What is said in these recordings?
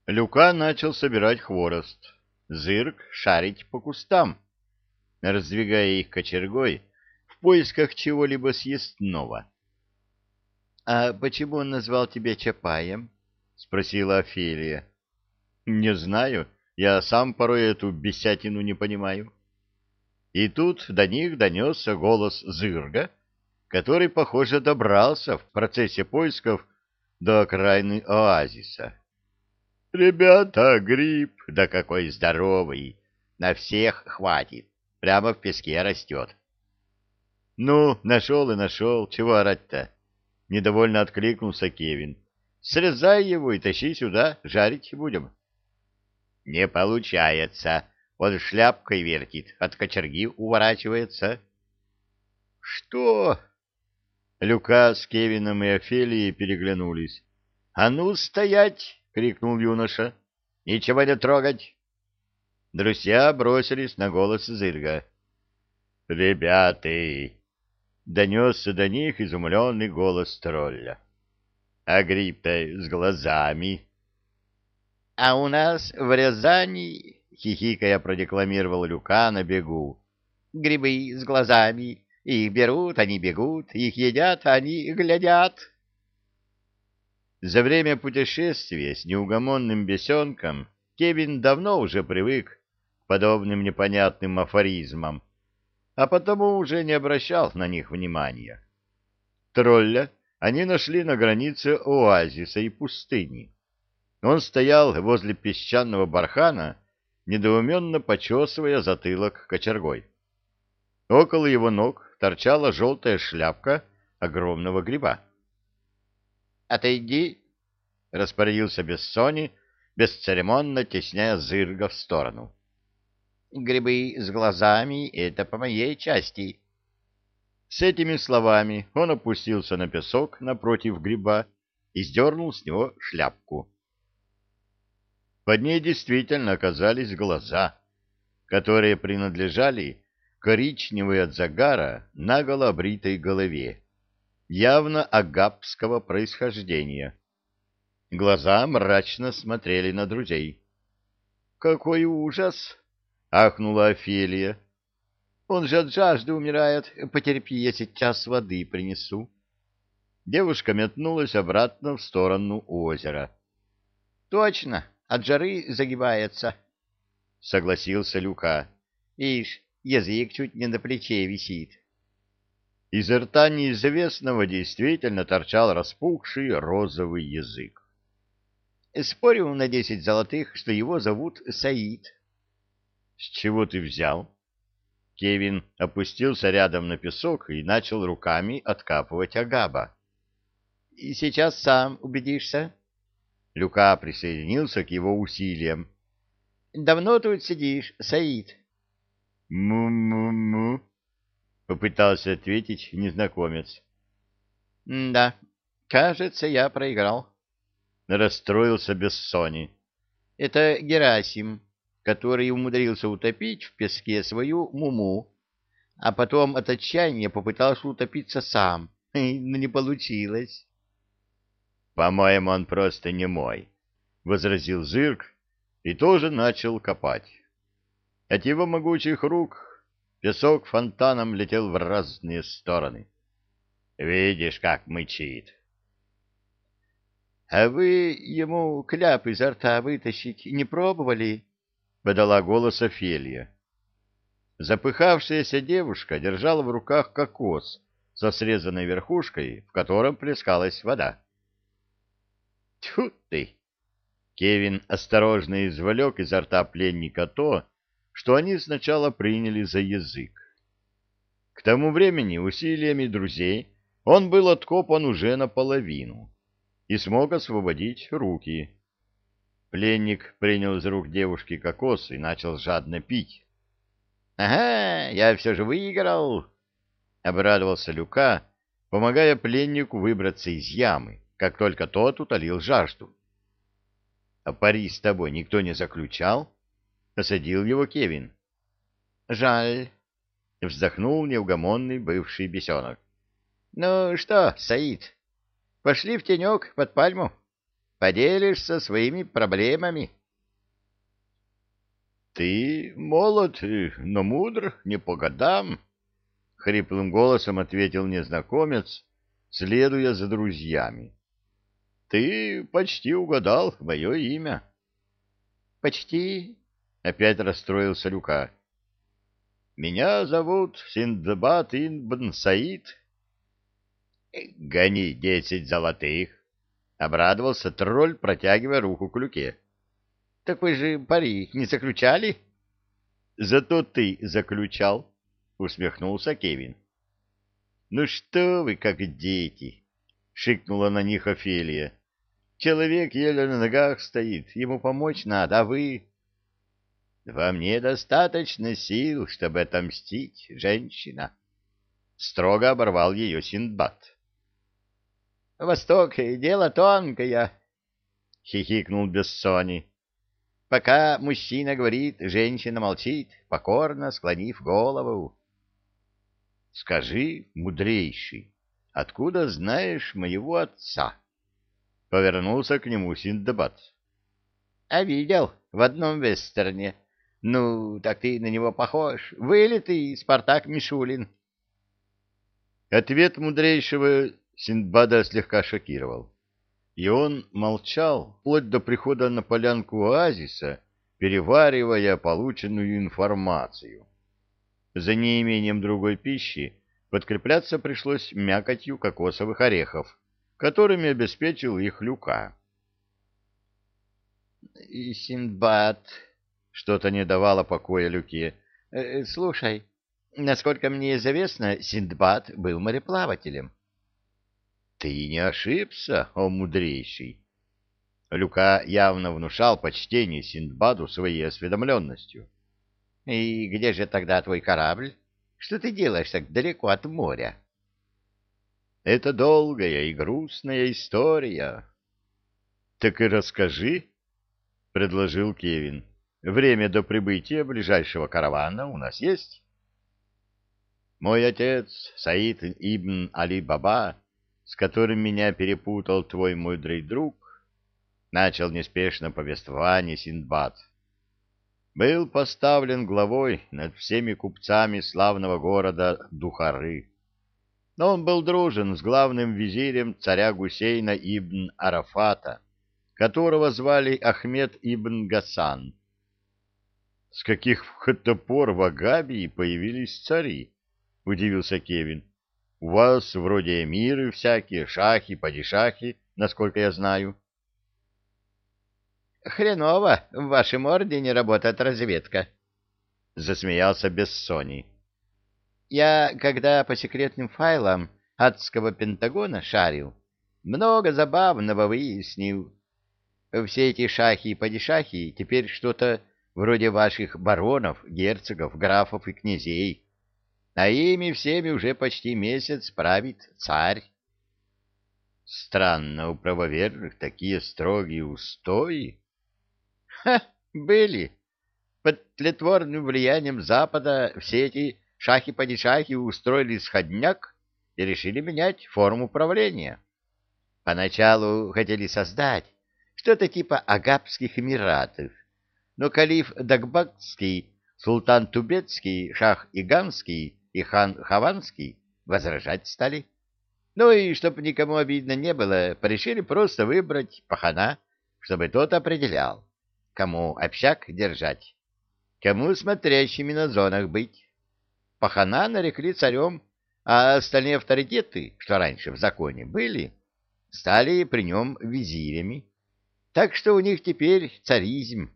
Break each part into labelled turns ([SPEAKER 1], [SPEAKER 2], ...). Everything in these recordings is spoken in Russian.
[SPEAKER 1] Люка начал собирать хворост. Зырк шарить по кустам, раздвигая их кочергой в поисках чего-либо съестного. — А почему он назвал тебя Чапаем? — спросила Офелия. — Не знаю, я сам порой эту бесятину не понимаю. И тут до них донесся голос Зырга, который, похоже, добрался в процессе поисков до окраины оазиса. — Ребята, гриб, да какой здоровый! На всех хватит, прямо в песке растет. — Ну, нашел и нашел, чего орать-то? — недовольно откликнулся Кевин. — Срезай его и тащи сюда, жарить будем. — Не получается, он шляпкой вертит, от кочерги уворачивается. — Что? Люка с Кевином и Офелией переглянулись. — А ну, стоять! — крикнул юноша. — Ничего не трогать! Друзья бросились на голос Зырга. — Ребята! — донесся до них изумленный голос тролля. — А гриб-то с глазами! — А у нас в Рязани, — хихикая продекламировал Люка на бегу, — грибы с глазами. Их берут, они бегут, их едят, они глядят. За время путешествия с неугомонным бесенком Кевин давно уже привык к подобным непонятным афоризмам, а потому уже не обращал на них внимания. Тролля они нашли на границе оазиса и пустыни. Он стоял возле песчаного бархана, недоуменно почесывая затылок кочергой. Около его ног торчала желтая шляпка огромного гриба. — Отойди! — распорядился Бессони, бесцеремонно тесняя Зырга в сторону. — Грибы с глазами — это по моей части. С этими словами он опустился на песок напротив гриба и сдернул с него шляпку. Под ней действительно оказались глаза, которые принадлежали коричневой от загара наголо обритой голове, явно агапского происхождения. Глаза мрачно смотрели на друзей. — Какой ужас! — ахнула Офелия. — Он же от жажды умирает. Потерпи, я сейчас воды принесу. Девушка метнулась обратно в сторону озера. — Точно, от жары загибается, — согласился Люка. — Ишь, язык чуть не на плече висит. Из рта неизвестного действительно торчал распухший розовый язык. Спорю на 10 золотых, что его зовут Саид. — С чего ты взял? Кевин опустился рядом на песок и начал руками откапывать агаба. — И сейчас сам убедишься. Люка присоединился к его усилиям. — Давно тут сидишь, Саид? — Му-му-му, — попытался ответить незнакомец. — Да, кажется, я проиграл. Расстроился Бессони. — Это Герасим, который умудрился утопить в песке свою Муму, а потом от отчаяния попытался утопиться сам, но не получилось. — По-моему, он просто не мой, — возразил Зырк и тоже начал копать. От его могучих рук песок фонтаном летел в разные стороны. Видишь, как мычит. — А вы ему кляп изо рта вытащить не пробовали? — подала голос Офелия. Запыхавшаяся девушка держала в руках кокос со срезанной верхушкой, в котором плескалась вода. — Тьфу ты! Кевин осторожно извлек изо рта пленника то, что они сначала приняли за язык. К тому времени усилиями друзей он был откопан уже наполовину и смог освободить руки. Пленник принял из рук девушки кокос и начал жадно пить. — Ага, я все же выиграл! — обрадовался Люка, помогая пленнику выбраться из ямы, как только тот утолил жажду. — А пари с тобой никто не заключал? — осадил его Кевин. — Жаль, — вздохнул неугомонный бывший бесенок. — Ну что, Саид, пошли в тенек под пальму? Поделишься своими проблемами. Ты молод, но мудр, не по годам, — хриплым голосом ответил незнакомец, следуя за друзьями. — Ты почти угадал мое имя. — Почти? — опять расстроился Люка. — Меня зовут Синдбад ибн Саид. — Гони 10 золотых! — обрадовался тролль, протягивая руку к Люке. — Так вы же пари не заключали? — Зато ты заключал, — усмехнулся Кевин. — Ну что вы, как дети! — шикнула на них Офелия. — Человек еле на ногах стоит, ему помочь надо, а вы... — Во мне достаточно сил, чтобы отомстить, женщина. Строго оборвал ее Синдбад. — Восток — дело тонкое, — хихикнул Бессони. — Пока мужчина говорит, женщина молчит, покорно склонив голову. — Скажи, мудрейший, откуда знаешь моего отца? — повернулся к нему Синдбад. — А видел в одном вестерне. Ну, так ты на него похож. Вылитый Спартак Мишулин. Ответ мудрейшего Синдбада слегка шокировал. И он молчал вплоть до прихода на полянку оазиса, переваривая полученную информацию. За неимением другой пищи подкрепляться пришлось мякотью кокосовых орехов, которыми обеспечил их Люка. — Синдбад, — что-то не давало покоя Люке. — Слушай, насколько мне известно, Синдбад был мореплавателем. — Ты не ошибся, о мудрейший. Люка явно внушал почтение Синдбаду своей осведомленностью. — И где же тогда твой корабль? Что ты делаешь так далеко от моря? — Это долгая и грустная история. — Так и расскажи, — предложил Кевин. — Время до прибытия ближайшего каравана у нас есть? — Мой отец, Саид ибн Али-Баба, с которым меня перепутал твой мудрый друг, — начал неспешно повествование Синдбад, — был поставлен главой над всеми купцами славного города Духары. Но он был дружен с главным визирем царя Гусейна ибн Арафата, которого звали Ахмед ибн Гасан. — С каких это пор в Агабии появились цари? — удивился Кевин. — У вас вроде эмиры всякие, шахи, падишахи, насколько я знаю. — Хреново в вашем ордене работает разведка, — засмеялся Бессоний. — Я, когда по секретным файлам адского Пентагона шарил, много забавного выяснил. Все эти шахи и падишахи теперь что-то вроде ваших баронов, герцогов, графов и князей, а ими всеми уже почти месяц правит царь. Странно, у правоверных такие строгие устои. Ха, были. Под тлетворным влиянием Запада все эти шахи-падишахи устроили сходняк и решили менять форму правления. Поначалу хотели создать что-то типа Агапских Эмиратов, но калиф Дагбатский, султан Тубетский, шах Иганский и хан Хаванский возражать стали. Ну и, чтобы никому обидно не было, порешили просто выбрать пахана, чтобы тот определял, кому общак держать, кому смотрящими на зонах быть. Пахана нарекли царем, а остальные авторитеты, что раньше в законе были, стали при нем визирями. Так что у них теперь царизм.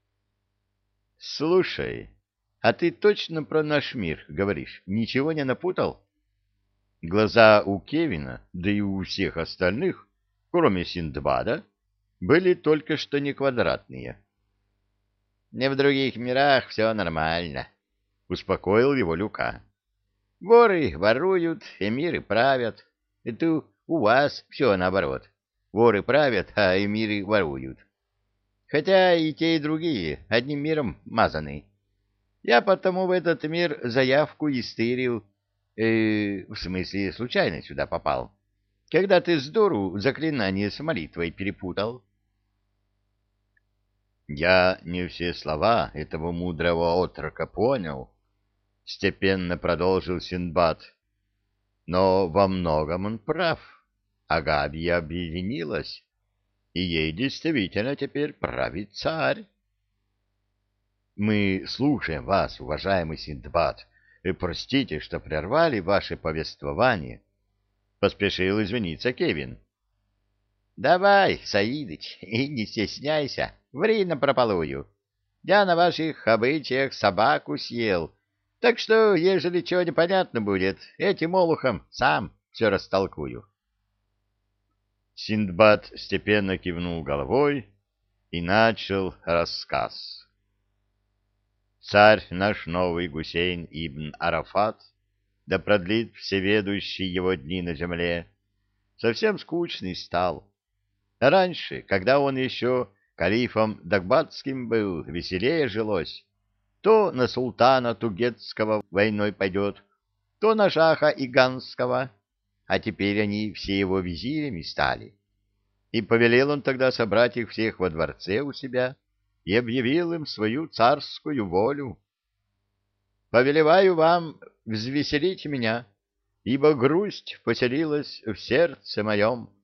[SPEAKER 1] — Слушай, а ты точно про наш мир говоришь? Ничего не напутал? Глаза у Кевина, да и у всех остальных, кроме Синдбада, были только что не квадратные. — Не в других мирах все нормально, — успокоил его Люка. — Воры воруют, эмиры правят. Это у вас все наоборот. Воры правят, а эмиры воруют. Хотя и те, и другие одним миром мазаны. Я потому в этот мир заявку и стырил, в смысле, случайно сюда попал, когда ты с дуру заклинание с молитвой перепутал. Я не все слова этого мудрого отрока понял, степенно продолжил Синдбад, но во многом он прав. Агабия объединилась, и ей действительно теперь правит царь. Мы слушаем вас, уважаемый Синдбад, и простите, что прервали ваше повествование. Поспешил извиниться Кевин. Давай, Саидыч, и не стесняйся, ври напропалую. Я на ваших обычаях собаку съел, так что, ежели чего непонятно будет, этим олухом сам все растолкую. Синдбад степенно кивнул головой и начал рассказ. Царь наш новый Гусейн ибн Арафат, да продлит всеведущий его дни на земле, совсем скучный стал. Раньше, когда он еще калифом Дагбатским был, веселее жилось. То на султана Тугетского войной пойдет, то на шаха Иганского, а теперь они все его визирями стали. И повелел он тогда собрать их всех во дворце у себя и объявил им свою царскую волю. «Повелеваю вам взвеселить меня, ибо грусть поселилась в сердце моем.